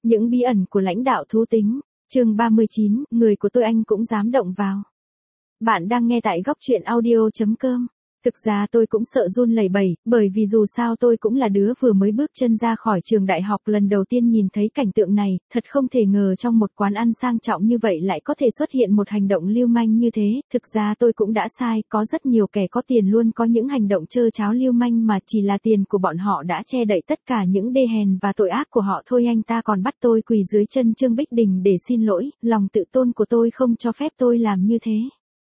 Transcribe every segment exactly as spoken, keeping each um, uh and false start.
Những bí ẩn của lãnh đạo thú tính, chương ba mươi chín, người của tôi anh cũng dám động vào. Bạn đang nghe tại góc truyện audio.com. Thực ra tôi cũng sợ run lẩy bẩy, bởi vì dù sao tôi cũng là đứa vừa mới bước chân ra khỏi trường đại học lần đầu tiên nhìn thấy cảnh tượng này, thật không thể ngờ trong một quán ăn sang trọng như vậy lại có thể xuất hiện một hành động lưu manh như thế. Thực ra tôi cũng đã sai, có rất nhiều kẻ có tiền luôn có những hành động trơ tráo lưu manh mà chỉ là tiền của bọn họ đã che đậy tất cả những đê hèn và tội ác của họ thôi. Anh ta còn bắt tôi quỳ dưới chân Trương Bích Đình để xin lỗi, lòng tự tôn của tôi không cho phép tôi làm như thế.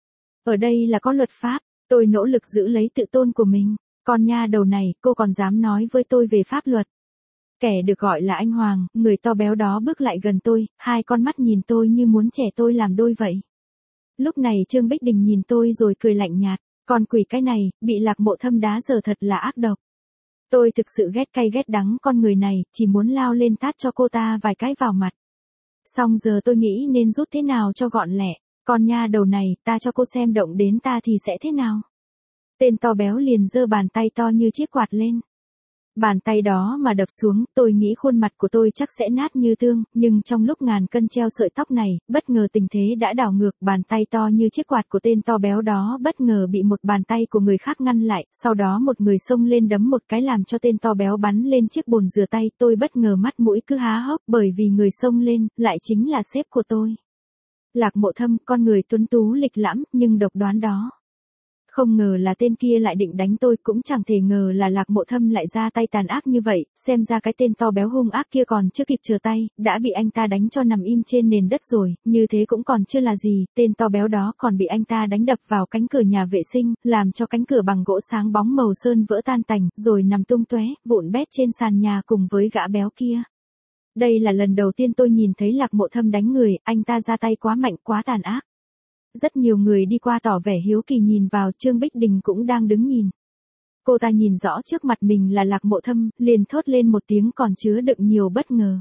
Ở đây là có luật pháp. Tôi nỗ lực giữ lấy tự tôn của mình. Con nha đầu này, cô còn dám nói với tôi về pháp luật. Kẻ được gọi là anh Hoàng, người to béo đó bước lại gần tôi, hai con mắt nhìn tôi như muốn chẻ tôi làm đôi vậy. Lúc này Trương Bích Đình nhìn tôi rồi cười lạnh nhạt. Con quỷ cái này, bị Lạc Mộ Thâm đá giờ thật là ác độc. Tôi thực sự ghét cay ghét đắng con người này, chỉ muốn lao lên tát cho cô ta vài cái vào mặt. Xong giờ tôi nghĩ nên rút thế nào cho gọn lẹ. Con nha đầu này, ta cho cô xem động đến ta thì sẽ thế nào? Tên to béo liền giơ bàn tay to như chiếc quạt lên. Bàn tay đó mà đập xuống, tôi nghĩ khuôn mặt của tôi chắc sẽ nát như tương, nhưng trong lúc ngàn cân treo sợi tóc này, bất ngờ tình thế đã đảo ngược, bàn tay to như chiếc quạt của tên to béo đó bất ngờ bị một bàn tay của người khác ngăn lại, sau đó một người xông lên đấm một cái làm cho tên to béo bắn lên chiếc bồn rửa tay. Tôi bất ngờ mắt mũi cứ há hốc bởi vì người xông lên, lại chính là sếp của tôi. Lạc Mộ Thâm, con người tuấn tú lịch lãm, nhưng độc đoán đó. Không ngờ là tên kia lại định đánh tôi, cũng chẳng thể ngờ là Lạc Mộ Thâm lại ra tay tàn ác như vậy, xem ra cái tên to béo hung ác kia còn chưa kịp trở tay, đã bị anh ta đánh cho nằm im trên nền đất rồi, như thế cũng còn chưa là gì, tên to béo đó còn bị anh ta đánh đập vào cánh cửa nhà vệ sinh, làm cho cánh cửa bằng gỗ sáng bóng màu sơn vỡ tan tành, rồi nằm tung tóe, vụn bét trên sàn nhà cùng với gã béo kia. Đây là lần đầu tiên tôi nhìn thấy Lạc Mộ Thâm đánh người, anh ta ra tay quá mạnh quá tàn ác. Rất nhiều người đi qua tỏ vẻ hiếu kỳ nhìn vào, Trương Bích Đình cũng đang đứng nhìn. Cô ta nhìn rõ trước mặt mình là Lạc Mộ Thâm, liền thốt lên một tiếng còn chứa đựng nhiều bất ngờ.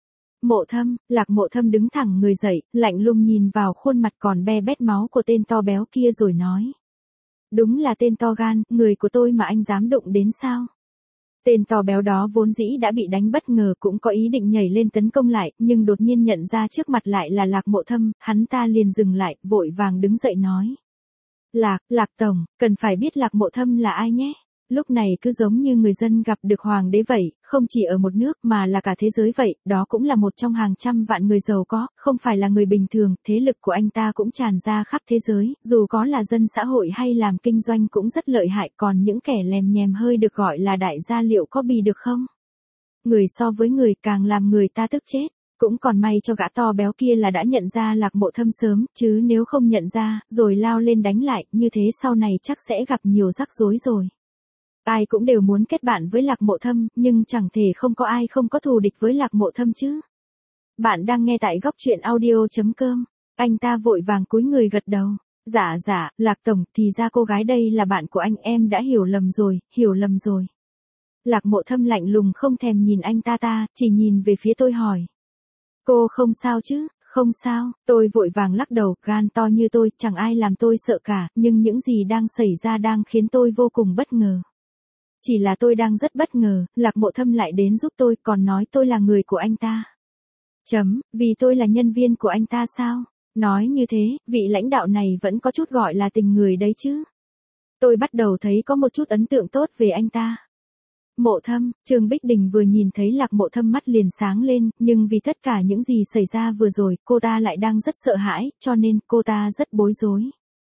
Mộ Thâm, Lạc Mộ Thâm đứng thẳng người dậy, lạnh lùng nhìn vào khuôn mặt còn be bét máu của tên to béo kia rồi nói. Đúng là tên to gan, người của tôi mà anh dám đụng đến sao? Tên to béo đó vốn dĩ đã bị đánh bất ngờ cũng có ý định nhảy lên tấn công lại, nhưng đột nhiên nhận ra trước mặt lại là Lạc Mộ Thâm, hắn ta liền dừng lại, vội vàng đứng dậy nói. Lạc, Lạc Tổng, cần phải biết Lạc Mộ Thâm là ai nhé. Lúc này cứ giống như người dân gặp được hoàng đế vậy, không chỉ ở một nước mà là cả thế giới vậy, đó cũng là một trong hàng trăm vạn người giàu có, không phải là người bình thường, thế lực của anh ta cũng tràn ra khắp thế giới, dù có là dân xã hội hay làm kinh doanh cũng rất lợi hại, còn những kẻ lèm nhèm hơi được gọi là đại gia liệu có bì được không? Người so với người càng làm người ta tức chết. Cũng còn may cho gã to béo kia là đã nhận ra Lạc Mộ Thâm sớm, chứ nếu không nhận ra, rồi lao lên đánh lại, như thế sau này chắc sẽ gặp nhiều rắc rối rồi. Ai cũng đều muốn kết bạn với Lạc Mộ Thâm, nhưng chẳng thể không có ai không có thù địch với Lạc Mộ Thâm chứ. Bạn đang nghe tại góc truyện audio.com. Anh ta vội vàng cúi người gật đầu. Dạ dạ, Lạc Tổng, thì ra cô gái đây là bạn của anh, em đã hiểu lầm rồi, hiểu lầm rồi. Lạc Mộ Thâm lạnh lùng không thèm nhìn anh ta ta, chỉ nhìn về phía tôi hỏi. Cô không sao chứ? Không sao, tôi vội vàng lắc đầu, gan to như tôi, chẳng ai làm tôi sợ cả, nhưng những gì đang xảy ra đang khiến tôi vô cùng bất ngờ. Chỉ là tôi đang rất bất ngờ, Lạc Mộ Thâm lại đến giúp tôi, còn nói tôi là người của anh ta. Chấm, vì tôi là nhân viên của anh ta sao? Nói như thế, vị lãnh đạo này vẫn có chút gọi là tình người đấy chứ. Tôi bắt đầu thấy có một chút ấn tượng tốt về anh ta. Mộ Thâm, Trương Bích Đình vừa nhìn thấy Lạc Mộ Thâm mắt liền sáng lên, nhưng vì tất cả những gì xảy ra vừa rồi, cô ta lại đang rất sợ hãi, cho nên cô ta rất bối rối.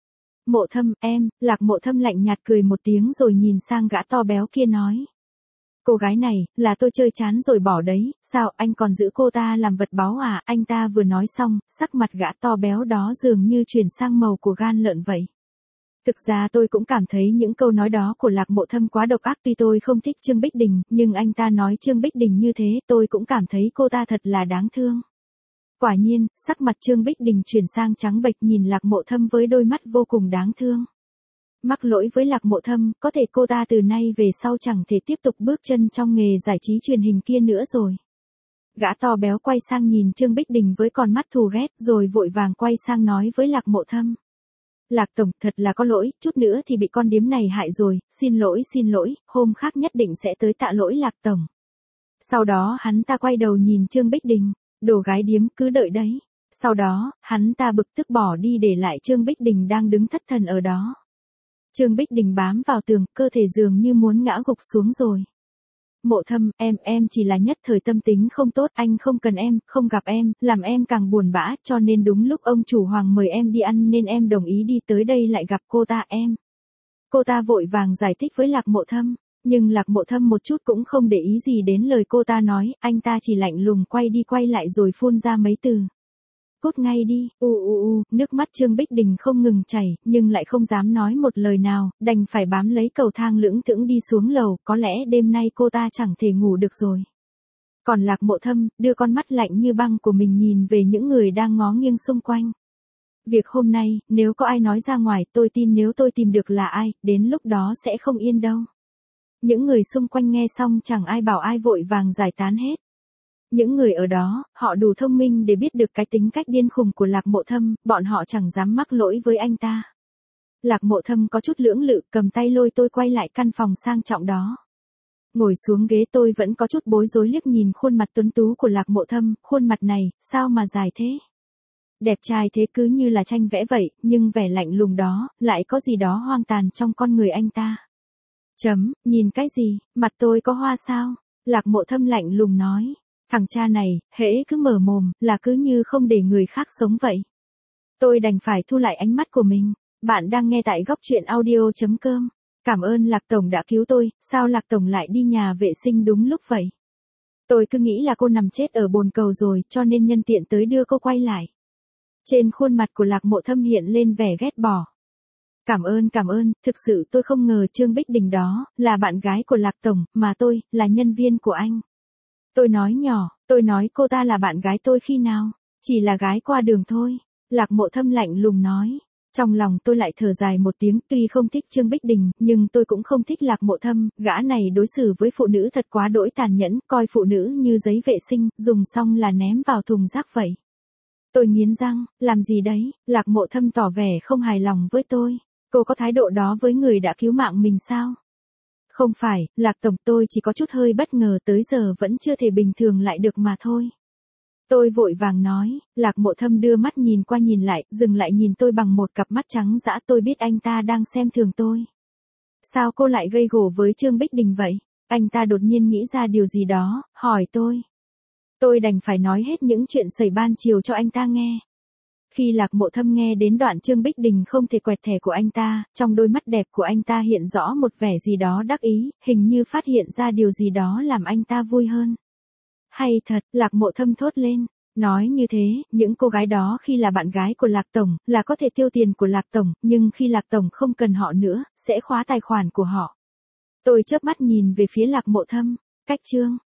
Mộ Thâm, em, Lạc Mộ Thâm lạnh nhạt cười một tiếng rồi nhìn sang gã to béo kia nói. Cô gái này, là tôi chơi chán rồi bỏ đấy, sao anh còn giữ cô ta làm vật báu à? Anh ta vừa nói xong, sắc mặt gã to béo đó dường như chuyển sang màu của gan lợn vậy. Thực ra tôi cũng cảm thấy những câu nói đó của Lạc Mộ Thâm quá độc ác, tuy tôi không thích Trương Bích Đình, nhưng anh ta nói Trương Bích Đình như thế, tôi cũng cảm thấy cô ta thật là đáng thương. Quả nhiên, sắc mặt Trương Bích Đình chuyển sang trắng bệch nhìn Lạc Mộ Thâm với đôi mắt vô cùng đáng thương. Mắc lỗi với Lạc Mộ Thâm, có thể cô ta từ nay về sau chẳng thể tiếp tục bước chân trong nghề giải trí truyền hình kia nữa rồi. Gã to béo quay sang nhìn Trương Bích Đình với con mắt thù ghét, rồi vội vàng quay sang nói với Lạc Mộ Thâm. Lạc Tổng, thật là có lỗi, chút nữa thì bị con điếm này hại rồi, xin lỗi xin lỗi, hôm khác nhất định sẽ tới tạ lỗi Lạc Tổng. Sau đó hắn ta quay đầu nhìn Trương Bích Đình. Đồ gái điếm cứ đợi đấy. Sau đó, hắn ta bực tức bỏ đi để lại Trương Bích Đình đang đứng thất thần ở đó. Trương Bích Đình bám vào tường, cơ thể dường như muốn ngã gục xuống rồi. Mộ Thâm, em, em chỉ là nhất thời tâm tính không tốt, anh không cần em, không gặp em, làm em càng buồn bã, cho nên đúng lúc ông chủ Hoàng mời em đi ăn nên em đồng ý đi tới đây lại gặp cô ta em. Cô ta vội vàng giải thích với Lạc Mộ Thâm, nhưng Lạc Mộ Thâm một chút cũng không để ý gì đến lời cô ta nói, anh ta chỉ lạnh lùng quay đi quay lại rồi phun ra mấy từ. Cút ngay đi, u u u, nước mắt Trương Bích Đình không ngừng chảy, nhưng lại không dám nói một lời nào, đành phải bám lấy cầu thang lững thững đi xuống lầu, có lẽ đêm nay cô ta chẳng thể ngủ được rồi. Còn Lạc Mộ Thâm, đưa con mắt lạnh như băng của mình nhìn về những người đang ngó nghiêng xung quanh. Việc hôm nay, nếu có ai nói ra ngoài, tôi tin nếu tôi tìm được là ai, đến lúc đó sẽ không yên đâu. Những người xung quanh nghe xong chẳng ai bảo ai vội vàng giải tán hết. Những người ở đó, họ đủ thông minh để biết được cái tính cách điên khùng của Lạc Mộ Thâm, bọn họ chẳng dám mắc lỗi với anh ta. Lạc Mộ Thâm có chút lưỡng lự, cầm tay lôi tôi quay lại căn phòng sang trọng đó. Ngồi xuống ghế tôi vẫn có chút bối rối liếc nhìn khuôn mặt tuấn tú của Lạc Mộ Thâm, khuôn mặt này, sao mà dài thế? Đẹp trai thế cứ như là tranh vẽ vậy, nhưng vẻ lạnh lùng đó, lại có gì đó hoang tàn trong con người anh ta. Chấm, nhìn cái gì, mặt tôi có hoa sao? Lạc Mộ Thâm lạnh lùng nói. Thằng cha này, hễ cứ mở mồm, là cứ như không để người khác sống vậy. Tôi đành phải thu lại ánh mắt của mình. Bạn đang nghe tại góc truyện audio chấm com. Cảm ơn Lạc Tổng đã cứu tôi, sao Lạc Tổng lại đi nhà vệ sinh đúng lúc vậy? Tôi cứ nghĩ là cô nằm chết ở bồn cầu rồi, cho nên nhân tiện tới đưa cô quay lại. Trên khuôn mặt của Lạc Mộ Thâm hiện lên vẻ ghét bỏ. Cảm ơn cảm ơn, thực sự tôi không ngờ Trương Bích Đình đó, là bạn gái của Lạc Tổng, mà tôi, là nhân viên của anh. Tôi nói nhỏ, tôi nói cô ta là bạn gái tôi khi nào? Chỉ là gái qua đường thôi. Lạc Mộ Thâm lạnh lùng nói. Trong lòng tôi lại thở dài một tiếng, tuy không thích Trương Bích Đình, nhưng tôi cũng không thích Lạc Mộ Thâm, gã này đối xử với phụ nữ thật quá đỗi tàn nhẫn, coi phụ nữ như giấy vệ sinh, dùng xong là ném vào thùng rác vậy. Tôi nghiến răng, làm gì đấy? Lạc Mộ Thâm tỏ vẻ không hài lòng với tôi. Cô có thái độ đó với người đã cứu mạng mình sao? Không phải, Lạc Tổng, tôi chỉ có chút hơi bất ngờ, tới giờ vẫn chưa thể bình thường lại được mà thôi. Tôi vội vàng nói. Lạc Mộ Thâm đưa mắt nhìn qua nhìn lại, dừng lại nhìn tôi bằng một cặp mắt trắng dã, tôi biết anh ta đang xem thường tôi. Sao cô lại gây gổ với Trương Bích Đình vậy? Anh ta đột nhiên nghĩ ra điều gì đó, hỏi tôi. Tôi đành phải nói hết những chuyện xảy ban chiều cho anh ta nghe. Khi Lạc Mộ Thâm nghe đến đoạn Trương Bích Đình không thể quẹt thẻ của anh ta, trong đôi mắt đẹp của anh ta hiện rõ một vẻ gì đó đắc ý, hình như phát hiện ra điều gì đó làm anh ta vui hơn. Hay thật, Lạc Mộ Thâm thốt lên. Nói như thế, những cô gái đó khi là bạn gái của Lạc Tổng, là có thể tiêu tiền của Lạc Tổng, nhưng khi Lạc Tổng không cần họ nữa, sẽ khóa tài khoản của họ. Tôi chớp mắt nhìn về phía Lạc Mộ Thâm. Cách chương.